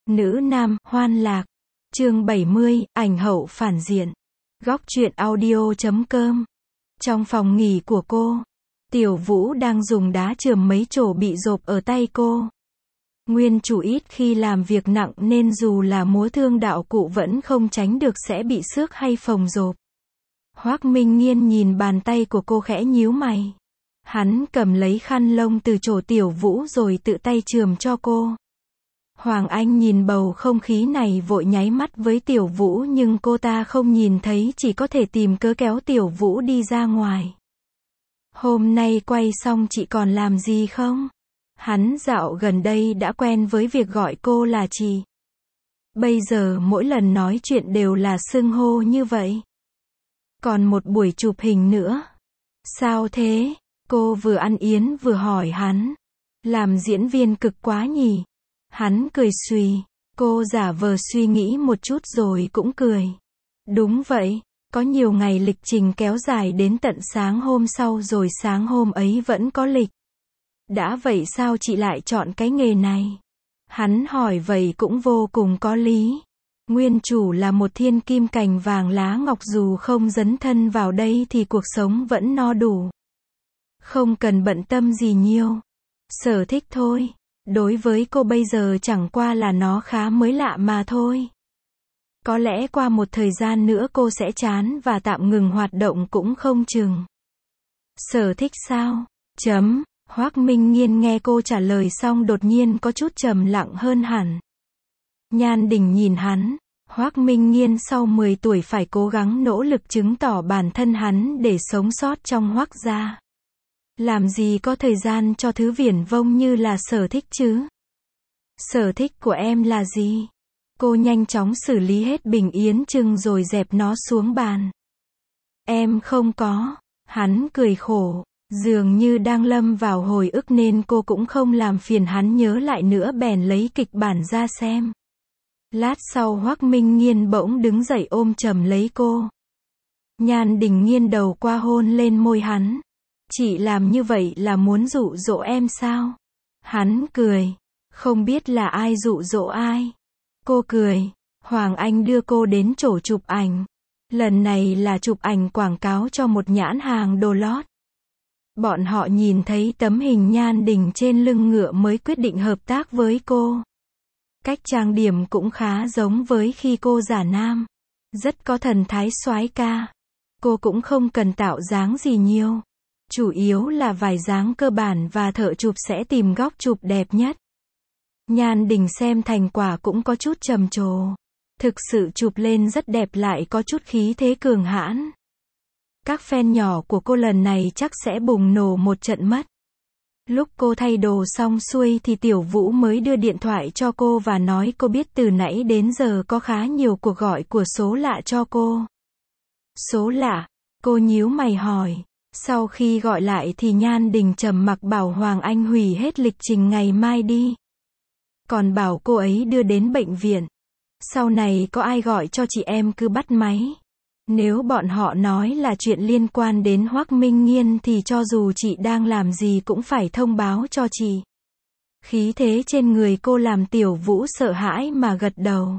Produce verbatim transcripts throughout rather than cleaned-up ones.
Nữ nam, hoan lạc. Chương bảy mươi, ảnh hậu phản diện. Góc truyện audio.com. Trong phòng nghỉ của cô, Tiểu Vũ đang dùng đá chườm mấy chỗ bị rộp ở tay cô. Nguyên chủ ít khi làm việc nặng nên dù là múa thương đạo cụ vẫn không tránh được sẽ bị xước hay phồng rộp. Hoắc Minh Nghiên nhìn bàn tay của cô khẽ nhíu mày. Hắn cầm lấy khăn lông từ chỗ Tiểu Vũ rồi tự tay chườm cho cô. Hoàng Anh nhìn bầu không khí này vội nháy mắt với Tiểu Vũ nhưng cô ta không nhìn thấy, chỉ có thể tìm cớ kéo Tiểu Vũ đi ra ngoài. Hôm nay quay xong chị còn làm gì không? Hắn dạo gần đây đã quen với việc gọi cô là chị. Bây giờ mỗi lần nói chuyện đều là xưng hô như vậy. Còn một buổi chụp hình nữa. Sao thế? Cô vừa ăn yến vừa hỏi hắn. Làm diễn viên cực quá nhỉ? Hắn cười xùy. Cô giả vờ suy nghĩ một chút rồi cũng cười. Đúng vậy, có nhiều ngày lịch trình kéo dài đến tận sáng hôm sau rồi sáng hôm ấy vẫn có lịch. Đã vậy sao chị lại chọn cái nghề này? Hắn hỏi vậy cũng vô cùng có lý. Nguyên chủ là một thiên kim cành vàng lá ngọc, dù không dấn thân vào đây thì cuộc sống vẫn no đủ. Không cần bận tâm gì nhiều. Sở thích thôi. Đối với cô bây giờ chẳng qua là nó khá mới lạ mà thôi. Có lẽ qua một thời gian nữa cô sẽ chán và tạm ngừng hoạt động cũng không chừng. Sở thích sao? Chấm. Hoắc Minh Nghiên nghe cô trả lời xong đột nhiên có chút trầm lặng hơn hẳn. Nhan Đình nhìn hắn. Hoắc Minh Nghiên sau mười tuổi phải cố gắng nỗ lực chứng tỏ bản thân hắn để sống sót trong Hoắc gia. Làm gì có thời gian cho thứ viển vông như là sở thích chứ? Sở thích của em là gì? Cô nhanh chóng xử lý hết bình yến trưng rồi dẹp nó xuống bàn. Em không có. Hắn cười khổ. Dường như đang lâm vào hồi ức nên cô cũng không làm phiền hắn nhớ lại nữa, bèn lấy kịch bản ra xem. Lát sau Hoắc Minh Nghiên bỗng đứng dậy ôm chầm lấy cô. Nhan Đình nghiêng đầu qua hôn lên môi hắn. Chị làm như vậy là muốn dụ dỗ em sao? Hắn cười. Không biết là ai dụ dỗ ai. Cô cười. Hoàng Anh đưa cô đến chỗ chụp ảnh. Lần này là chụp ảnh quảng cáo cho một nhãn hàng đồ lót. Bọn họ nhìn thấy tấm hình Nhan Đình trên lưng ngựa mới quyết định hợp tác với cô. Cách trang điểm cũng khá giống với khi cô giả nam. Rất có thần thái soái ca. Cô cũng không cần tạo dáng gì nhiều. Chủ yếu là vài dáng cơ bản và thợ chụp sẽ tìm góc chụp đẹp nhất. Nhan Đình xem thành quả cũng có chút trầm trồ. Thực sự chụp lên rất đẹp lại có chút khí thế cường hãn. Các fan nhỏ của cô lần này chắc sẽ bùng nổ một trận mất. Lúc cô thay đồ xong xuôi thì Tiểu Vũ mới đưa điện thoại cho cô và nói cô biết từ nãy đến giờ có khá nhiều cuộc gọi của số lạ cho cô. Số lạ? Cô nhíu mày hỏi. Sau khi gọi lại thì Nhan Đình trầm mặc bảo Hoàng Anh hủy hết lịch trình ngày mai đi. Còn bảo cô ấy đưa đến bệnh viện. Sau này có ai gọi cho chị em cứ bắt máy. Nếu bọn họ nói là chuyện liên quan đến Hoắc Minh Nghiên thì cho dù chị đang làm gì cũng phải thông báo cho chị. Khí thế trên người cô làm Tiểu Vũ sợ hãi mà gật đầu.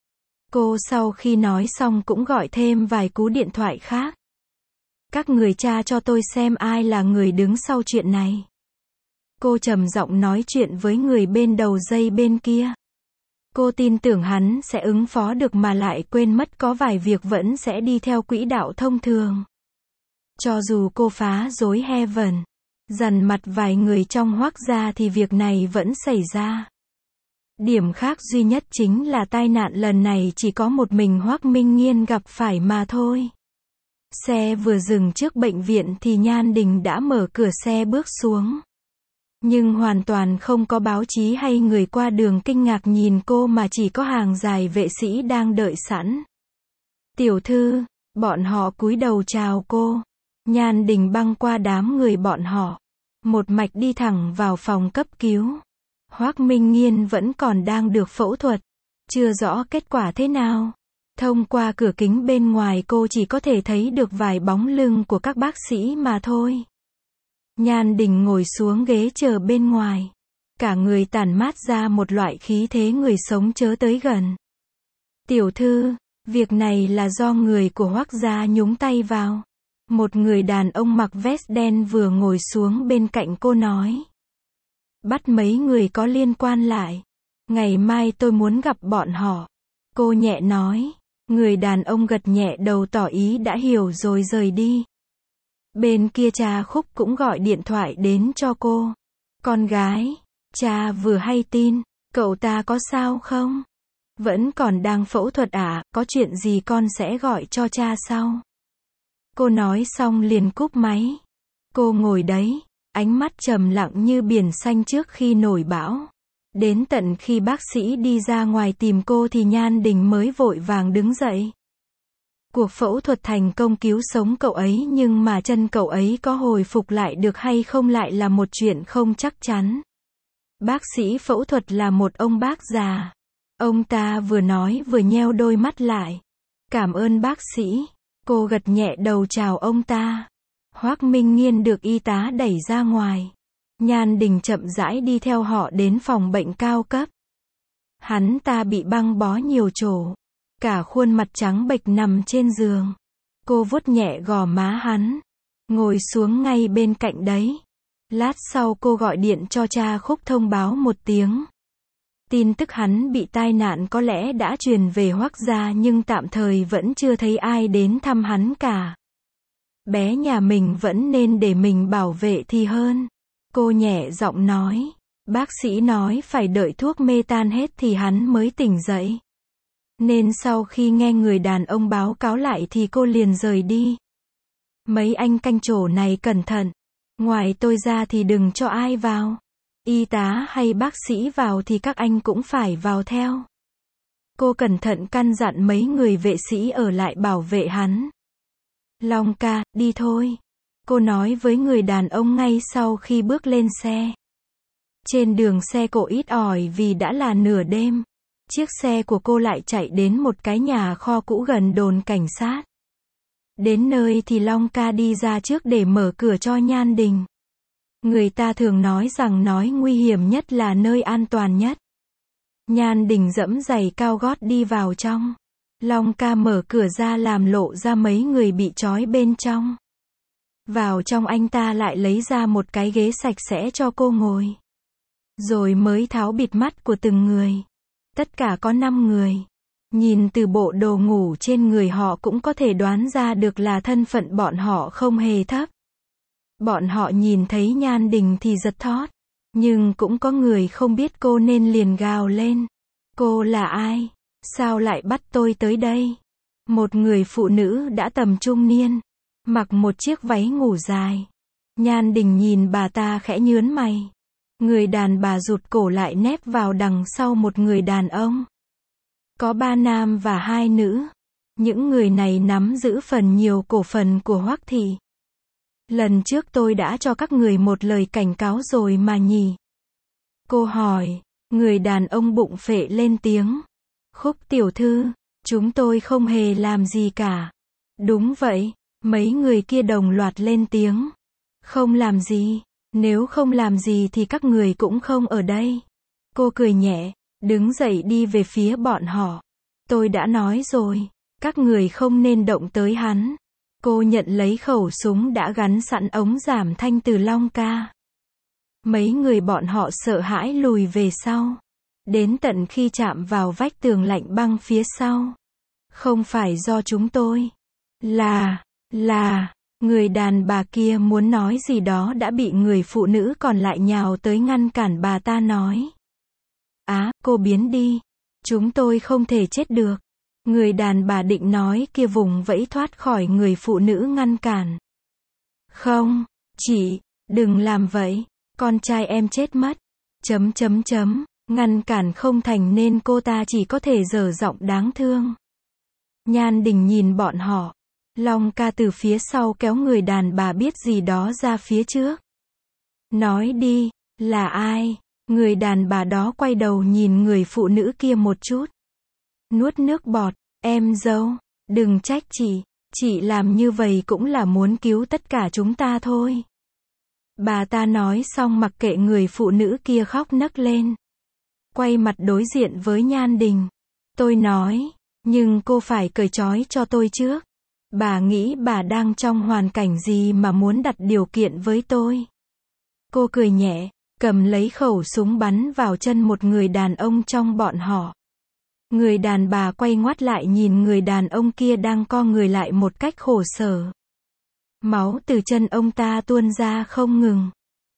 Cô sau khi nói xong cũng gọi thêm vài cú điện thoại khác. Các người tra cho tôi xem ai là người đứng sau chuyện này. Cô trầm giọng nói chuyện với người bên đầu dây bên kia. Cô tin tưởng hắn sẽ ứng phó được mà lại quên mất có vài việc vẫn sẽ đi theo quỹ đạo thông thường. Cho dù cô phá rối Heaven, dằn mặt vài người trong Hoắc gia thì việc này vẫn xảy ra. Điểm khác duy nhất chính là tai nạn lần này chỉ có một mình Hoắc Minh Nghiên gặp phải mà thôi. Xe vừa dừng trước bệnh viện thì Nhan Đình đã mở cửa xe bước xuống. Nhưng hoàn toàn không có báo chí hay người qua đường kinh ngạc nhìn cô mà chỉ có hàng dài vệ sĩ đang đợi sẵn. Tiểu thư, bọn họ cúi đầu chào cô. Nhan Đình băng qua đám người bọn họ. Một mạch đi thẳng vào phòng cấp cứu. Hoắc Minh Nghiên vẫn còn đang được phẫu thuật. Chưa rõ kết quả thế nào. Thông qua cửa kính bên ngoài cô chỉ có thể thấy được vài bóng lưng của các bác sĩ mà thôi. Nhan Đình ngồi xuống ghế chờ bên ngoài. cả người tản mát ra một loại khí thế người sống chớ tới gần. Tiểu thư, việc này là do người của Hoắc gia nhúng tay vào. Một người đàn ông mặc vest đen vừa ngồi xuống bên cạnh cô nói. Bắt mấy người có liên quan lại. Ngày mai tôi muốn gặp bọn họ. Cô nhẹ nói. Người đàn ông gật nhẹ đầu tỏ ý đã hiểu rồi rời đi. Bên kia cha Khúc cũng gọi điện thoại đến cho cô. Con gái, cha vừa hay tin, cậu ta có sao không? Vẫn còn đang phẫu thuật à, có chuyện gì con sẽ gọi cho cha sau. Cô nói xong liền cúp máy. Cô ngồi đấy, ánh mắt trầm lặng như biển xanh trước khi nổi bão. Đến tận khi bác sĩ đi ra ngoài tìm cô thì Nhan Đình mới vội vàng đứng dậy. Cuộc phẫu thuật thành công cứu sống cậu ấy nhưng mà chân cậu ấy có hồi phục lại được hay không lại là một chuyện không chắc chắn. Bác sĩ phẫu thuật là một ông bác già. Ông ta vừa nói vừa nheo đôi mắt lại. Cảm ơn bác sĩ. Cô gật nhẹ đầu chào ông ta. Hoắc Minh Nghiên được y tá đẩy ra ngoài. Nhan Đình chậm rãi đi theo họ đến phòng bệnh cao cấp. Hắn ta bị băng bó nhiều chỗ. Cả khuôn mặt trắng bệch nằm trên giường. Cô vuốt nhẹ gò má hắn. Ngồi xuống ngay bên cạnh đấy. Lát sau cô gọi điện cho cha Khúc thông báo một tiếng. Tin tức hắn bị tai nạn có lẽ đã truyền về Hoắc gia nhưng tạm thời vẫn chưa thấy ai đến thăm hắn cả. Bé nhà mình vẫn nên để mình bảo vệ thì hơn. Cô nhẹ giọng nói. Bác sĩ nói phải đợi thuốc mê tan hết thì hắn mới tỉnh dậy. Nên sau khi nghe người đàn ông báo cáo lại thì cô liền rời đi. Mấy anh canh chỗ này cẩn thận. Ngoài tôi ra thì đừng cho ai vào. Y tá hay bác sĩ vào thì các anh cũng phải vào theo. Cô cẩn thận căn dặn mấy người vệ sĩ ở lại bảo vệ hắn. Long ca, đi thôi. Cô nói với người đàn ông ngay sau khi bước lên xe. Trên đường xe cộ ít ỏi vì đã là nửa đêm. Chiếc xe của cô lại chạy đến một cái nhà kho cũ gần đồn cảnh sát. Đến nơi thì Long ca đi ra trước để mở cửa cho Nhan Đình. Người ta thường nói rằng nói nguy hiểm nhất là nơi an toàn nhất. Nhan Đình dẫm giày cao gót đi vào trong. Long ca mở cửa ra làm lộ ra mấy người bị trói bên trong. Vào trong anh ta lại lấy ra một cái ghế sạch sẽ cho cô ngồi. Rồi mới tháo bịt mắt của từng người. Tất cả có năm người. Nhìn từ bộ đồ ngủ trên người họ cũng có thể đoán ra được là thân phận bọn họ không hề thấp. Bọn họ nhìn thấy Nhan Đình thì giật thót. Nhưng cũng có người không biết cô nên liền gào lên. Cô là ai? Sao lại bắt tôi tới đây? Một người phụ nữ đã tầm trung niên. Mặc một chiếc váy ngủ dài. Nhan Đình nhìn bà ta khẽ nhướng mày. Người đàn bà rụt cổ lại nép vào đằng sau một người đàn ông. Có ba nam và hai nữ. Những người này nắm giữ phần nhiều cổ phần của Hoắc thị. Lần trước tôi đã cho các người một lời cảnh cáo rồi mà nhỉ? Cô hỏi. Người đàn ông bụng phệ lên tiếng. Khúc tiểu thư, chúng tôi không hề làm gì cả. Đúng vậy, mấy người kia đồng loạt lên tiếng. Không làm gì, nếu không làm gì thì các người cũng không ở đây. Cô cười nhẹ, đứng dậy đi về phía bọn họ. Tôi đã nói rồi, các người không nên động tới hắn. Cô nhận lấy khẩu súng đã gắn sẵn ống giảm thanh từ Long ca. Mấy người bọn họ sợ hãi lùi về sau. Đến tận khi chạm vào vách tường lạnh băng phía sau. Không phải do chúng tôi. Là, là, người đàn bà kia muốn nói gì đó đã bị người phụ nữ còn lại nhào tới ngăn cản bà ta nói. Á, cô biến đi. Chúng tôi không thể chết được. Người đàn bà định nói kia vùng vẫy thoát khỏi người phụ nữ ngăn cản. Không, chị, đừng làm vậy. Con trai em chết mất. Chấm chấm chấm. Ngăn cản không thành nên cô ta chỉ có thể dở giọng đáng thương. Nhan Đình nhìn bọn họ. Long ca từ phía sau kéo người đàn bà biết gì đó ra phía trước. Nói đi, là ai? Người đàn bà đó quay đầu nhìn người phụ nữ kia một chút. Nuốt nước bọt, em dâu, đừng trách chị, chị làm như vậy cũng là muốn cứu tất cả chúng ta thôi. Bà ta nói xong mặc kệ người phụ nữ kia khóc nấc lên. Quay mặt đối diện với Nhan Đình. Tôi nói, nhưng cô phải cởi trói cho tôi trước. Bà nghĩ bà đang trong hoàn cảnh gì mà muốn đặt điều kiện với tôi. Cô cười nhẹ, cầm lấy khẩu súng bắn vào chân một người đàn ông trong bọn họ. Người đàn bà quay ngoắt lại nhìn người đàn ông kia đang co người lại một cách khổ sở. Máu từ chân ông ta tuôn ra không ngừng.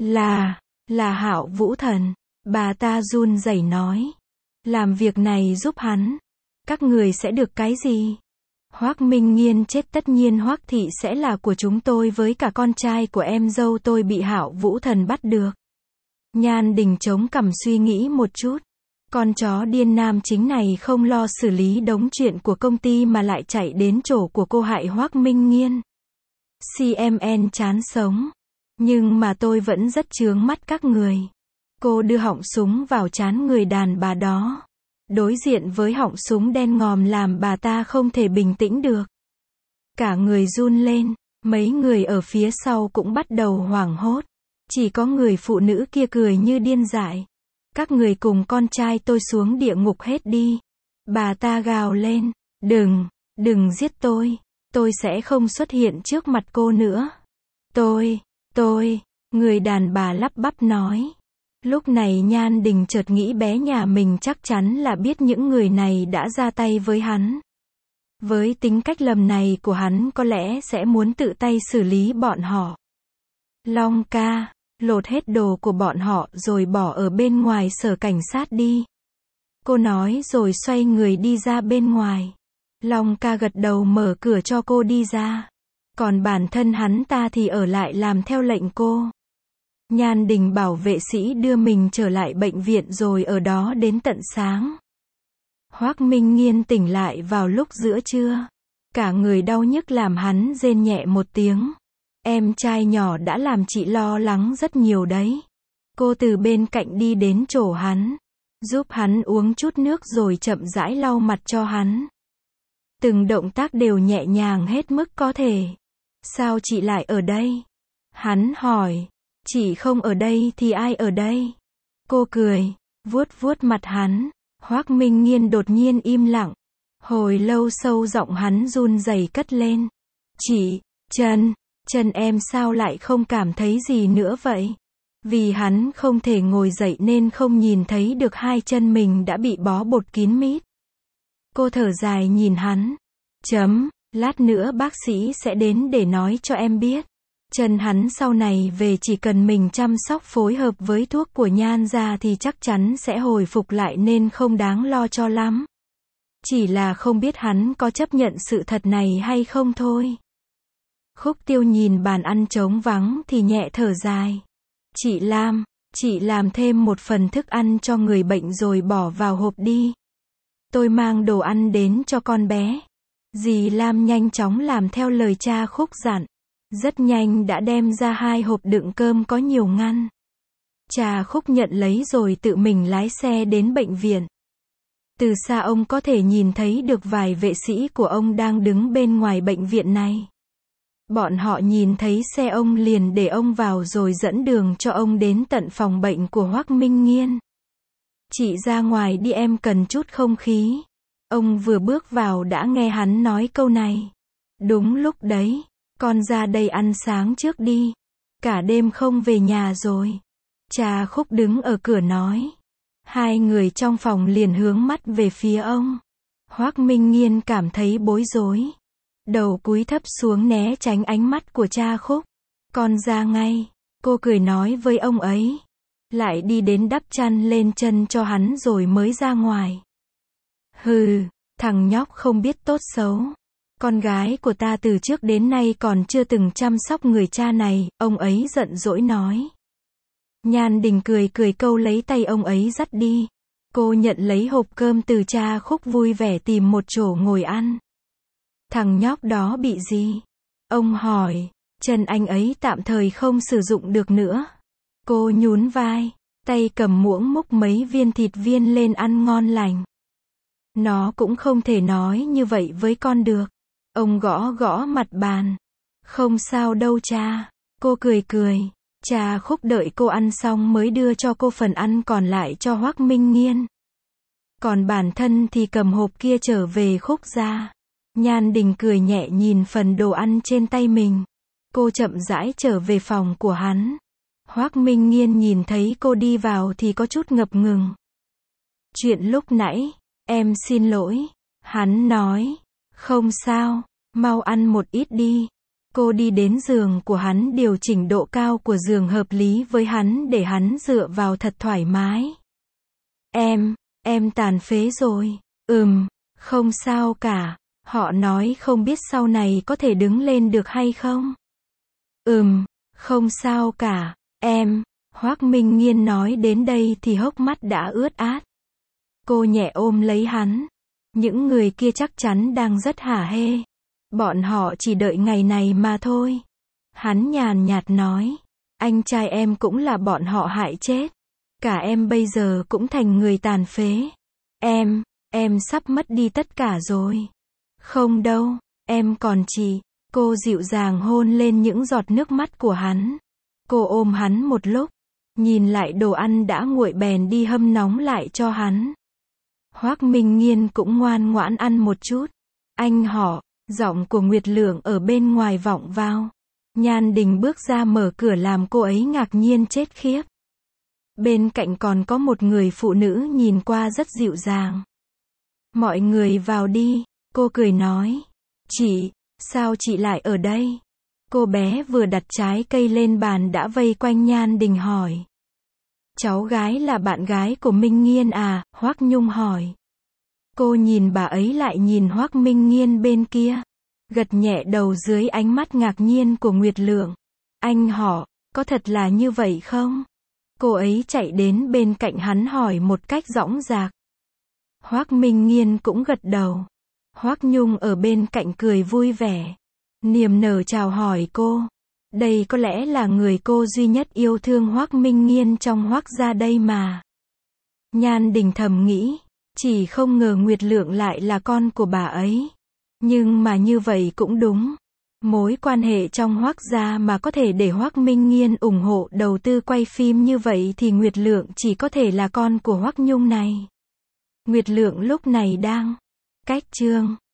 Là, là Hạo Vũ Thần. Bà ta run rẩy nói. Làm việc này giúp hắn. Các người sẽ được cái gì? Hoắc Minh Nghiên chết, tất nhiên Hoắc thị sẽ là của chúng tôi, với cả con trai của em dâu tôi bị Hạo Vũ Thần bắt được. Nhan Đình chống cằm suy nghĩ một chút. Con chó điên nam chính này không lo xử lý đống chuyện của công ty mà lại chạy đến chỗ của cô hại Hoắc Minh Nghiên. xê em en chán sống. Nhưng mà tôi vẫn rất chướng mắt các người. Cô đưa họng súng vào trán người đàn bà đó. Đối diện với họng súng đen ngòm làm bà ta không thể bình tĩnh được. Cả người run lên, mấy người ở phía sau cũng bắt đầu hoảng hốt. Chỉ có người phụ nữ kia cười như điên dại. Các người cùng con trai tôi xuống địa ngục hết đi. Bà ta gào lên, đừng, đừng giết tôi. Tôi sẽ không xuất hiện trước mặt cô nữa. Tôi, tôi, người đàn bà lắp bắp nói. Lúc này Nhan Đình chợt nghĩ bé nhà mình chắc chắn là biết những người này đã ra tay với hắn. Với tính cách lầm này của hắn có lẽ sẽ muốn tự tay xử lý bọn họ. Long ca, lột hết đồ của bọn họ rồi bỏ ở bên ngoài sở cảnh sát đi. Cô nói rồi xoay người đi ra bên ngoài. Long ca gật đầu mở cửa cho cô đi ra. Còn bản thân hắn ta thì ở lại làm theo lệnh cô. Nhan Đình bảo vệ sĩ đưa mình trở lại bệnh viện rồi ở đó đến tận sáng. Hoắc Minh Nghiên tỉnh lại vào lúc giữa trưa. Cả người đau nhức làm hắn rên nhẹ một tiếng. Em trai nhỏ đã làm chị lo lắng rất nhiều đấy. Cô từ bên cạnh đi đến chỗ hắn. Giúp hắn uống chút nước rồi chậm rãi lau mặt cho hắn. Từng động tác đều nhẹ nhàng hết mức có thể. Sao chị lại ở đây? Hắn hỏi. Chị không ở đây thì ai ở đây? Cô cười, vuốt vuốt mặt hắn. Hoắc Minh Nghiên đột nhiên im lặng. Hồi lâu sâu giọng hắn run rẩy cất lên. Chị, chân, chân em sao lại không cảm thấy gì nữa vậy? Vì hắn không thể ngồi dậy nên không nhìn thấy được hai chân mình đã bị bó bột kín mít. Cô thở dài nhìn hắn. Chấm, lát nữa bác sĩ sẽ đến để nói cho em biết. Chân hắn sau này về chỉ cần mình chăm sóc phối hợp với thuốc của Nhan gia thì chắc chắn sẽ hồi phục lại nên không đáng lo cho lắm. Chỉ là không biết hắn có chấp nhận sự thật này hay không thôi. Khúc Tiêu nhìn bàn ăn trống vắng thì nhẹ thở dài. Chị Lam, chị làm thêm một phần thức ăn cho người bệnh rồi bỏ vào hộp đi. Tôi mang đồ ăn đến cho con bé. Dì Lam nhanh chóng làm theo lời cha Khúc dặn. Rất nhanh đã đem ra hai hộp đựng cơm có nhiều ngăn. Cha Khúc nhận lấy rồi tự mình lái xe đến bệnh viện. Từ xa ông có thể nhìn thấy được vài vệ sĩ của ông đang đứng bên ngoài bệnh viện này. Bọn họ nhìn thấy xe ông liền để ông vào rồi dẫn đường cho ông đến tận phòng bệnh của Hoắc Minh Nghiên. Chị ra ngoài đi, em cần chút không khí. Ông vừa bước vào đã nghe hắn nói câu này. Đúng lúc đấy, con ra đây ăn sáng trước đi. Cả đêm không về nhà rồi. Cha Khúc đứng ở cửa nói. Hai người trong phòng liền hướng mắt về phía ông. Hoắc Minh Nghiên cảm thấy bối rối. Đầu cúi thấp xuống né tránh ánh mắt của cha Khúc. Con ra ngay. Cô cười nói với ông ấy. Lại đi đến đắp chăn lên chân cho hắn rồi mới ra ngoài. Hừ, thằng nhóc không biết tốt xấu. Con gái của ta từ trước đến nay còn chưa từng chăm sóc người cha này, ông ấy giận dỗi nói. Nhan Đình cười cười câu lấy tay ông ấy dắt đi. Cô nhận lấy hộp cơm từ cha Khúc vui vẻ tìm một chỗ ngồi ăn. Thằng nhóc đó bị gì? Ông hỏi. Chân anh ấy tạm thời không sử dụng được nữa. Cô nhún vai, tay cầm muỗng múc mấy viên thịt viên lên ăn ngon lành. Nó cũng không thể nói như vậy với con được. Ông gõ gõ mặt bàn. Không sao đâu cha. Cô cười cười. Cha Khúc đợi cô ăn xong mới đưa cho cô phần ăn còn lại cho Hoắc Minh Nghiên. Còn bản thân thì cầm hộp kia trở về Khúc gia. Nhan Đình cười nhẹ nhìn phần đồ ăn trên tay mình. Cô chậm rãi trở về phòng của hắn. Hoắc Minh Nghiên nhìn thấy cô đi vào thì có chút ngập ngừng. Chuyện lúc nãy, em xin lỗi. Hắn nói, không sao, mau ăn một ít đi. Cô đi đến giường của hắn điều chỉnh độ cao của giường hợp lý với hắn để hắn dựa vào thật thoải mái. Em, em tàn phế rồi. Ừm, không sao cả. Họ nói không biết sau này có thể đứng lên được hay không? Ừm, không sao cả. Em, Hoắc Minh Nghiên nói đến đây thì hốc mắt đã ướt át. Cô nhẹ ôm lấy hắn. Những người kia chắc chắn đang rất hả hê. Bọn họ chỉ đợi ngày này mà thôi. Hắn nhàn nhạt nói. Anh trai em cũng là bọn họ hại chết. Cả em bây giờ cũng thành người tàn phế. Em, em sắp mất đi tất cả rồi. Không đâu, em còn chị. Cô dịu dàng hôn lên những giọt nước mắt của hắn. Cô ôm hắn một lúc. Nhìn lại đồ ăn đã nguội bèn đi hâm nóng lại cho hắn. Hoắc Minh Nghiên cũng ngoan ngoãn ăn một chút. Anh họ, giọng của Nguyệt Lượng ở bên ngoài vọng vào. Nhan Đình bước ra mở cửa làm cô ấy ngạc nhiên chết khiếp. Bên cạnh còn có một người phụ nữ nhìn qua rất dịu dàng. Mọi người vào đi, cô cười nói. Chị, sao chị lại ở đây? Cô bé vừa đặt trái cây lên bàn đã vây quanh Nhan Đình hỏi. Cháu gái là bạn gái của Minh Nghiên à? Hoắc Nhung hỏi. Cô nhìn bà ấy lại nhìn Hoắc Minh Nghiên bên kia. Gật nhẹ đầu dưới ánh mắt ngạc nhiên của Nguyệt Lượng. Anh họ, có thật là như vậy không? Cô ấy chạy đến bên cạnh hắn hỏi một cách dõng dạc. Hoắc Minh Nghiên cũng gật đầu. Hoắc Nhung ở bên cạnh cười vui vẻ. Niềm nở chào hỏi cô. Đây có lẽ là người cô duy nhất yêu thương Hoắc Minh Nghiên trong Hoắc gia đây mà. Nhan Đình thầm nghĩ. Chỉ không ngờ Nguyệt Lượng lại là con của bà ấy. Nhưng mà như vậy cũng đúng. Mối quan hệ trong Hoắc gia mà có thể để Hoắc Minh Nghiên ủng hộ đầu tư quay phim như vậy thì Nguyệt Lượng chỉ có thể là con của Hoắc Nhung này. Nguyệt Lượng lúc này đang cách chương